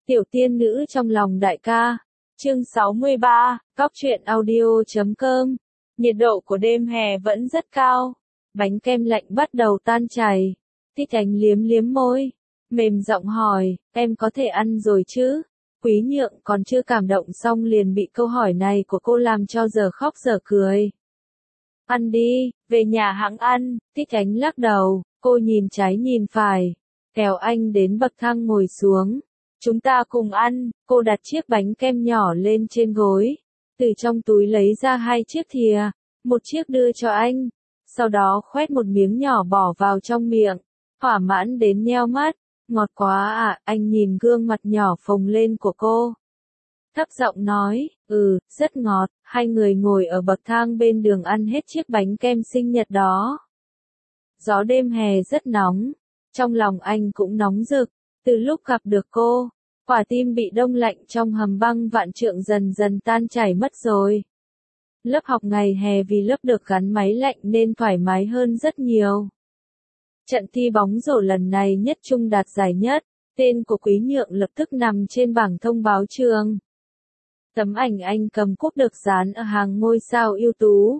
Tiểu tiên nữ trong lòng đại ca. Chương 63, Góc truyện audio.com. Nhiệt độ của đêm hè vẫn rất cao. Bánh kem lạnh bắt đầu tan chảy. Tích Ánh liếm liếm môi. Mềm giọng hỏi, em có thể ăn rồi chứ? Quý Nhượng còn chưa cảm động xong liền bị câu hỏi này của cô làm cho giờ khóc giờ cười. Ăn đi, về nhà hẵng ăn. Tích Ánh lắc đầu, cô nhìn trái nhìn phải. Kéo anh đến bậc thang ngồi xuống. Chúng ta cùng ăn, cô đặt chiếc bánh kem nhỏ lên trên gối. Từ trong túi lấy ra 2 chiếc thìa, một chiếc đưa cho anh. Sau đó khoét một miếng nhỏ bỏ vào trong miệng. Thỏa mãn đến nheo mắt. Ngọt quá à, anh nhìn gương mặt nhỏ phồng lên của cô. Thấp giọng nói, rất ngọt. Hai người ngồi ở bậc thang bên đường ăn hết chiếc bánh kem sinh nhật đó. Gió đêm hè rất nóng. Trong lòng anh cũng nóng rực. Từ lúc gặp được cô, quả tim bị đông lạnh trong hầm băng vạn trượng dần dần tan chảy mất rồi. Lớp học ngày hè vì lớp được gắn máy lạnh nên thoải mái hơn rất nhiều. Trận thi bóng rổ lần này nhất trung đạt giải nhất, tên của Quý Nhượng lập tức nằm trên bảng thông báo trường. Tấm ảnh anh cầm cúp được dán ở hàng ngôi sao ưu tú.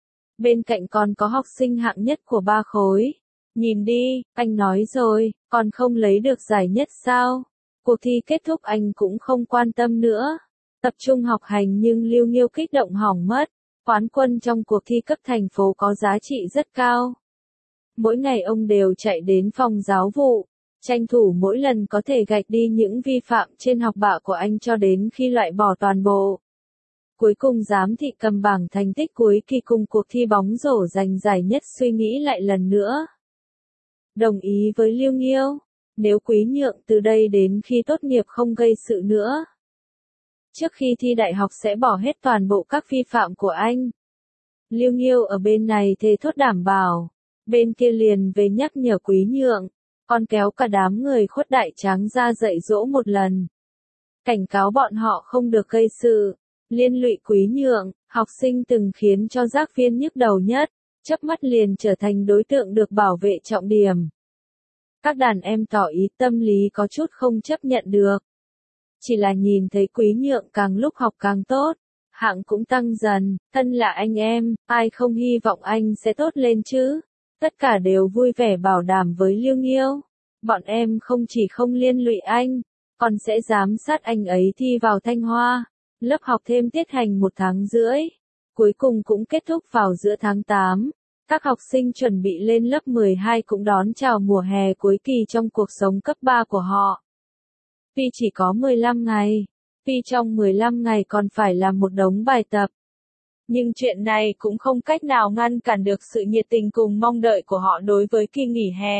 Bên cạnh còn có học sinh hạng nhất của 3 khối. Nhìn đi, anh nói rồi, còn không lấy được giải nhất sao? Cuộc thi kết thúc anh cũng không quan tâm nữa. Tập trung học hành nhưng Lưu Nghiêu kích động hỏng mất. Quán quân trong cuộc thi cấp thành phố có giá trị rất cao. Mỗi ngày ông đều chạy đến phòng giáo vụ, tranh thủ mỗi lần có thể gạch đi những vi phạm trên học bạ của anh cho đến khi loại bỏ toàn bộ. Cuối cùng giám thị cầm bảng thành tích cuối kỳ cùng cuộc thi bóng rổ giành giải nhất suy nghĩ lại lần nữa. Đồng ý với Lưu Nghiêu, nếu Quý Nhượng từ đây đến khi tốt nghiệp không gây sự nữa. Trước khi thi đại học sẽ bỏ hết toàn bộ các vi phạm của anh. Lưu Nghiêu ở bên này thề thốt đảm bảo, bên kia liền về nhắc nhở Quý Nhượng, còn kéo cả đám người khuất đại tráng ra dạy dỗ một lần. Cảnh cáo bọn họ không được gây sự, liên lụy Quý Nhượng, học sinh từng khiến cho giác viên nhức đầu nhất. Chớp mắt liền trở thành đối tượng được bảo vệ trọng điểm. Các đàn em tỏ ý tâm lý có chút không chấp nhận được. Chỉ là nhìn thấy Quý Nhượng càng lúc học càng tốt, hạng cũng tăng dần, thân là anh em, ai không hy vọng anh sẽ tốt lên chứ. Tất cả đều vui vẻ bảo đảm với Lưu Nghiêu. Bọn em không chỉ không liên lụy anh, còn sẽ giám sát anh ấy thi vào Thanh Hoa. Lớp học thêm tiết hành 1 tháng rưỡi. Cuối cùng cũng kết thúc vào giữa tháng 8, các học sinh chuẩn bị lên lớp 12 cũng đón chào mùa hè cuối kỳ trong cuộc sống cấp 3 của họ. Tuy chỉ có 15 ngày, tuy trong 15 ngày còn phải làm một đống bài tập. Nhưng chuyện này cũng không cách nào ngăn cản được sự nhiệt tình cùng mong đợi của họ đối với kỳ nghỉ hè.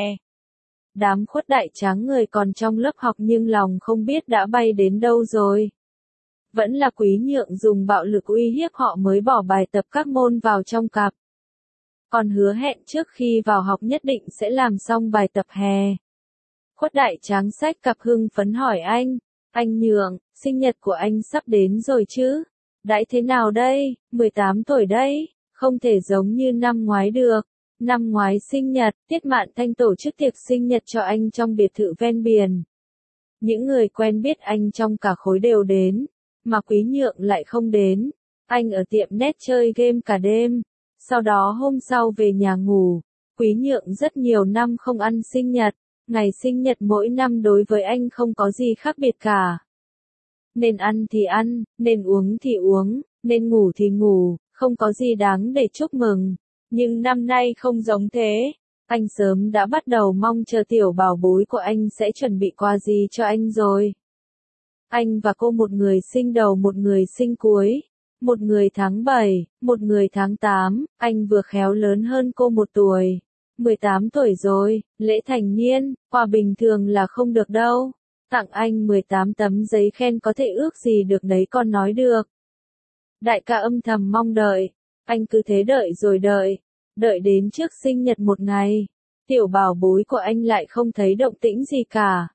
Đám khuất đại tráng người còn trong lớp học nhưng lòng không biết đã bay đến đâu rồi. Vẫn là Quý Nhượng dùng bạo lực uy hiếp họ mới bỏ bài tập các môn vào trong cặp. Còn hứa hẹn trước khi vào học nhất định sẽ làm xong bài tập hè. Khuất đại tráng xách cặp hưng phấn hỏi anh Nhượng, sinh nhật của anh sắp đến rồi chứ? Đãi thế nào đây, 18 tuổi đấy, không thể giống như năm ngoái được. Năm ngoái sinh nhật, Tiết Mạn Thanh tổ chức tiệc sinh nhật cho anh trong biệt thự ven biển. Những người quen biết anh trong cả khối đều đến. Mà Quý Nhượng lại không đến. Anh ở tiệm net chơi game cả đêm. Sau đó hôm sau về nhà ngủ. Quý Nhượng rất nhiều năm không ăn sinh nhật. Ngày sinh nhật mỗi năm đối với anh không có gì khác biệt cả. Nên ăn thì ăn, nên uống thì uống, nên ngủ thì ngủ, không có gì đáng để chúc mừng. Nhưng năm nay không giống thế. Anh sớm đã bắt đầu mong chờ tiểu bảo bối của anh sẽ chuẩn bị quà gì cho anh rồi. Anh và cô một người sinh đầu một người sinh cuối. Một người tháng 7, một người tháng 8, anh vừa khéo lớn hơn cô 1 tuổi. 18 tuổi rồi, lễ thành niên, quà bình thường là không được đâu. Tặng anh 18 tấm giấy khen có thể ước gì được đấy con nói được. Đại ca âm thầm mong đợi, anh cứ thế đợi rồi đợi đến trước sinh nhật một ngày. Tiểu bảo bối của anh lại không thấy động tĩnh gì cả.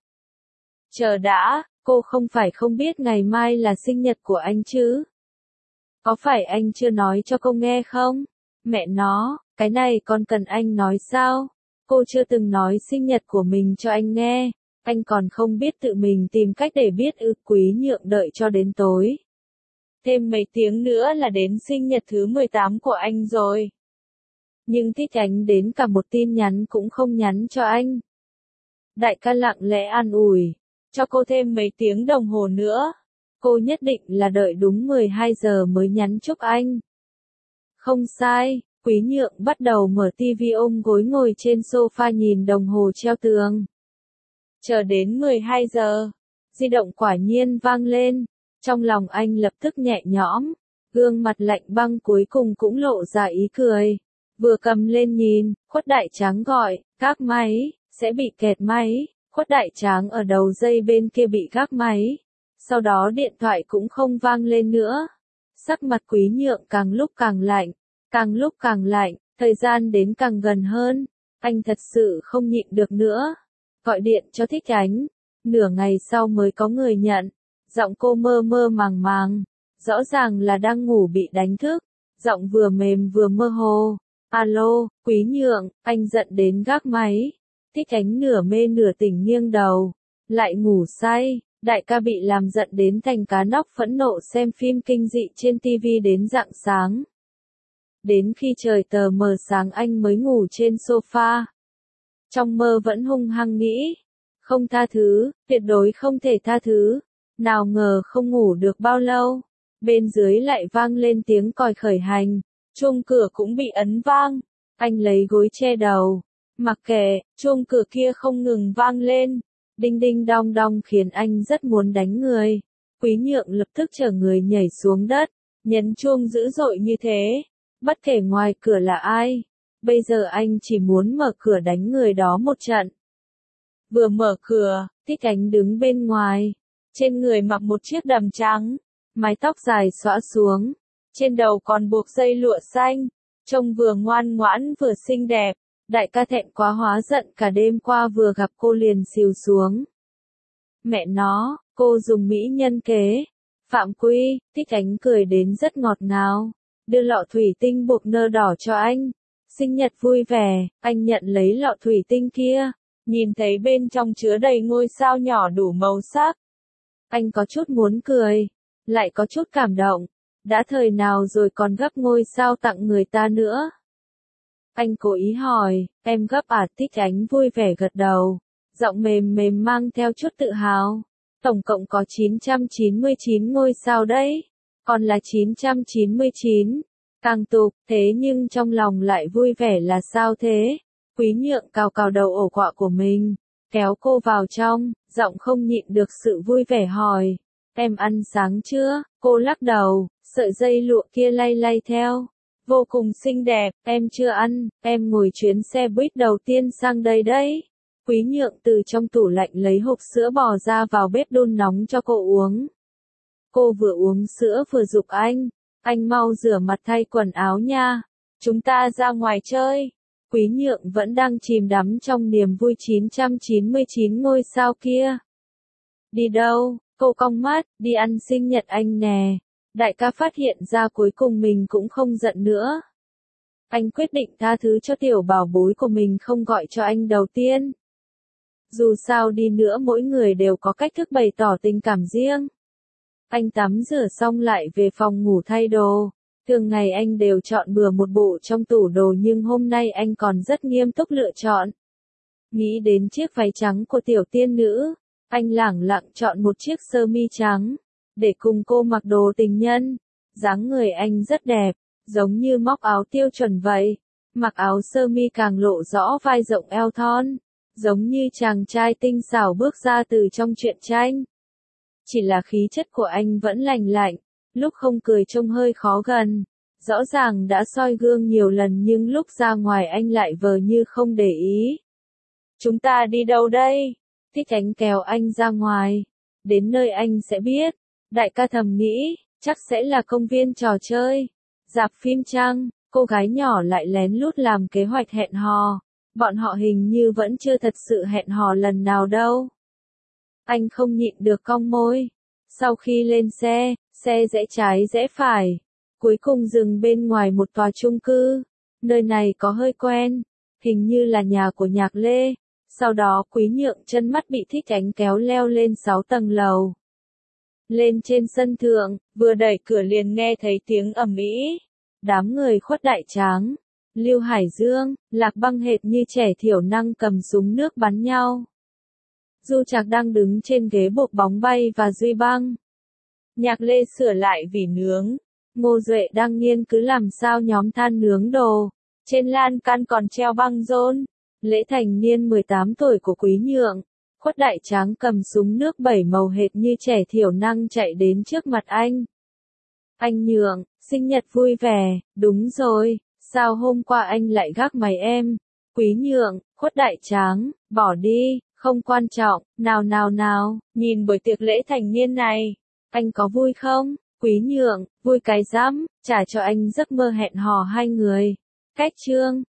Chờ đã, cô không phải không biết ngày mai là sinh nhật của anh chứ? Có phải anh chưa nói cho cô nghe không? Mẹ nó, cái này còn cần anh nói sao? Cô chưa từng nói sinh nhật của mình cho anh nghe. Anh còn không biết tự mình tìm cách để biết Quý Nhượng đợi cho đến tối. Thêm mấy tiếng nữa là đến sinh nhật thứ 18 của anh rồi. Nhưng Thích Ánh đến cả một tin nhắn cũng không nhắn cho anh. Đại ca lặng lẽ an ủi, cho cô thêm mấy tiếng đồng hồ nữa. Cô nhất định là đợi đúng 12 giờ mới nhắn chúc anh. Không sai, Quý Nhượng bắt đầu mở tivi ôm gối ngồi trên sofa nhìn đồng hồ treo tường. Chờ đến 12 giờ, di động quả nhiên vang lên, trong lòng anh lập tức nhẹ nhõm, gương mặt lạnh băng cuối cùng cũng lộ ra ý cười. Vừa cầm lên nhìn, Khuất Đại Tráng gọi, gác máy, sẽ bị kẹt máy. Khuất Đại Tráng ở đầu dây bên kia bị gác máy. Sau đó điện thoại cũng không vang lên nữa. Sắc mặt Quý Nhượng càng lúc càng lạnh, càng lúc càng lạnh, thời gian đến càng gần hơn. Anh thật sự không nhịn được nữa. Gọi điện cho Thích Ánh. Nửa ngày sau mới có người nhận. Giọng cô mơ mơ màng màng. Rõ ràng là đang ngủ bị đánh thức. Giọng vừa mềm vừa mơ hồ. Alo, Quý Nhượng, anh giận đến gác máy. Thích Ánh nửa mê nửa tỉnh nghiêng đầu. Lại ngủ say, đại ca bị làm giận đến thành cá nóc phẫn nộ xem phim kinh dị trên tivi đến rạng sáng. Đến khi trời tờ mờ sáng anh mới ngủ trên sofa. Trong mơ vẫn hung hăng nghĩ. Không tha thứ, tuyệt đối không thể tha thứ. Nào ngờ không ngủ được bao lâu. Bên dưới lại vang lên tiếng còi khởi hành. Chuông cửa cũng bị ấn vang. Anh lấy gối che đầu. Mặc kệ, chuông cửa kia không ngừng vang lên. Đinh đinh đong đong khiến anh rất muốn đánh người. Quý Nhượng lập tức chở người nhảy xuống đất. Nhấn chuông dữ dội như thế. Bất kể ngoài cửa là ai. Bây giờ anh chỉ muốn mở cửa đánh người đó một trận. Vừa mở cửa, Thích Ánh đứng bên ngoài. Trên người mặc một chiếc đầm trắng. Mái tóc dài xõa xuống. Trên đầu còn buộc dây lụa xanh. Trông vừa ngoan ngoãn vừa xinh đẹp. Đại ca thẹn quá hóa giận cả đêm qua vừa gặp cô liền xìu xuống. Mẹ nó, cô dùng mỹ nhân kế. Phạm Quy, Thích Ánh cười đến rất ngọt ngào. Đưa lọ thủy tinh buộc nơ đỏ cho anh. Sinh nhật vui vẻ, anh nhận lấy lọ thủy tinh kia. Nhìn thấy bên trong chứa đầy ngôi sao nhỏ đủ màu sắc. Anh có chút muốn cười, lại có chút cảm động. Đã thời nào rồi còn gấp ngôi sao tặng người ta nữa. Anh cố ý hỏi, em gấp à? Thích Ánh vui vẻ gật đầu. Giọng mềm mềm mang theo chút tự hào. Tổng cộng có 999 ngôi sao đấy. Còn là 999. Càng tục, thế nhưng trong lòng lại vui vẻ là sao thế? Quý Nhượng cào cào đầu ổ quạ của mình. Kéo cô vào trong, giọng không nhịn được sự vui vẻ hỏi. Em ăn sáng chưa? Cô lắc đầu, sợi dây lụa kia lay lay theo. Vô cùng xinh đẹp, em chưa ăn, em ngồi chuyến xe buýt đầu tiên sang đây đấy. Quý Nhượng từ trong tủ lạnh lấy hộp sữa bò ra vào bếp đun nóng cho cô uống. Cô vừa uống sữa vừa giục anh mau rửa mặt thay quần áo nha. Chúng ta ra ngoài chơi. Quý Nhượng vẫn đang chìm đắm trong niềm vui 999 ngôi sao kia. Đi đâu? Cô cong mắt, đi ăn sinh nhật anh nè. Đại ca phát hiện ra cuối cùng mình cũng không giận nữa. Anh quyết định tha thứ cho tiểu bảo bối của mình không gọi cho anh đầu tiên. Dù sao đi nữa mỗi người đều có cách thức bày tỏ tình cảm riêng. Anh tắm rửa xong lại về phòng ngủ thay đồ. Thường ngày anh đều chọn bừa một bộ trong tủ đồ nhưng hôm nay anh còn rất nghiêm túc lựa chọn. Nghĩ đến chiếc váy trắng của tiểu tiên nữ, anh lẳng lặng chọn một chiếc sơ mi trắng, để cùng cô mặc đồ tình nhân. Dáng người anh rất đẹp, giống như móc áo tiêu chuẩn vậy. Mặc áo sơ mi càng lộ rõ vai rộng eo thon, giống như chàng trai tinh xảo bước ra từ trong truyện tranh. Chỉ là khí chất của anh vẫn lành lạnh, lúc không cười trông hơi khó gần. Rõ ràng đã soi gương nhiều lần nhưng lúc ra ngoài anh lại vờ như không để ý. Chúng ta đi đâu đây? Thích Ánh kéo anh ra ngoài. Đến nơi anh sẽ biết. Đại ca thầm nghĩ, chắc sẽ là công viên trò chơi, rạp phim chăng. Cô gái nhỏ lại lén lút làm kế hoạch hẹn hò. Bọn họ hình như vẫn chưa thật sự hẹn hò lần nào đâu. Anh không nhịn được cong môi. Sau khi lên xe rẽ trái rẽ phải. Cuối cùng dừng bên ngoài một tòa chung cư. Nơi này có hơi quen. Hình như là nhà của Nhạc Lê. Sau đó Quý Nhượng chân mắt bị Thích Ánh kéo leo lên 6 tầng lầu. Lên trên sân thượng, vừa đẩy cửa liền nghe thấy tiếng ầm ĩ. Đám người Khuất Đại Tráng, Lưu Hải Dương, Lạc Băng hệt như trẻ thiểu năng cầm súng nước bắn nhau. Du Trạc đang đứng trên ghế buộc bóng bay và Duy Băng. Nhạc Lê sửa lại vỉ nướng. Ngô Duệ đang nghiên cứu làm sao nhóm than nướng đồ. Trên lan can còn treo băng rôn. Lễ thành niên 18 tuổi của Quý Nhượng. Khuất Đại Tráng cầm súng nước 7 màu hệt như trẻ thiểu năng chạy đến trước mặt anh. Anh Nhượng, sinh nhật vui vẻ, đúng rồi, sao hôm qua anh lại gác máy em? Quý Nhượng, Khuất Đại Tráng, bỏ đi, không quan trọng, nào, nhìn buổi tiệc lễ thành niên này, anh có vui không? Quý Nhượng, vui cái rắm, trả cho anh giấc mơ hẹn hò hai người. Cách chương